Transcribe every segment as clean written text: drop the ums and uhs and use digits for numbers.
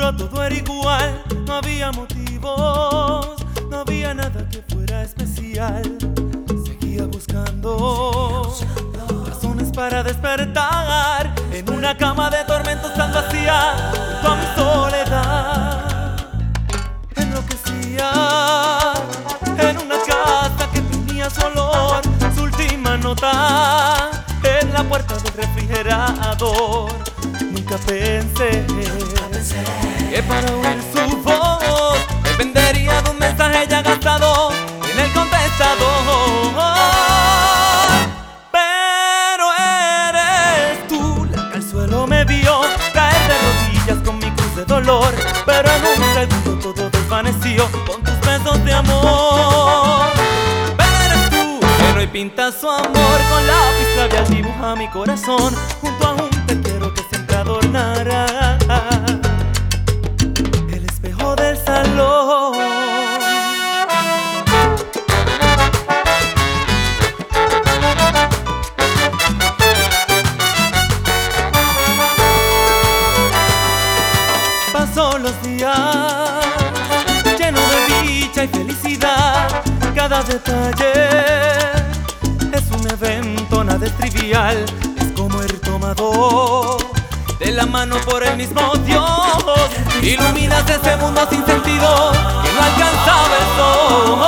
juro todo era igual, no había motivos, no había nada que fuera especial. Seguía buscando razones para despertar en una cama de tormentos tan vacía, junto a mi soledad. Enloquecía en una casa que tenía su olor, su última nota en la puerta del refrigerador. Nunca pensé que para oír su voz dependería de un mensaje ya gastado en el contestador. Pero eres tú la que al suelo me vio caer de rodillas con mi cruz de dolor. Pero en un segundo todo desvaneció con tus besos de amor. Pero eres tú que hoy pinta su amor con lápiz labial, dibuja mi corazón junto a un te quiero que siempre adornará el espejo del salón. Pasó los días lleno de dicha y felicidad. Cada detalle es un evento, nada es trivial. Es como ir tomado de la mano por el mismo Dios. Iluminas ese mundo sin sentido que no alcanzaba el sol.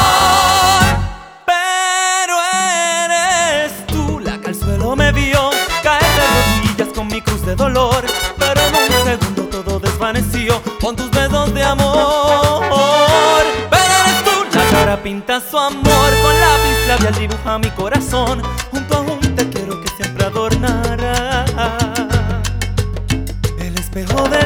Pero eres tú la que al suelo me vio caer de rodillas con mi cruz de dolor. Pero en un segundo todo desvaneció con tus besos de amor. Pero eres tú la que ahora pinta su amor con lápiz labial, dibuja mi corazón junto a un te quiero que siempre adornará el espejo de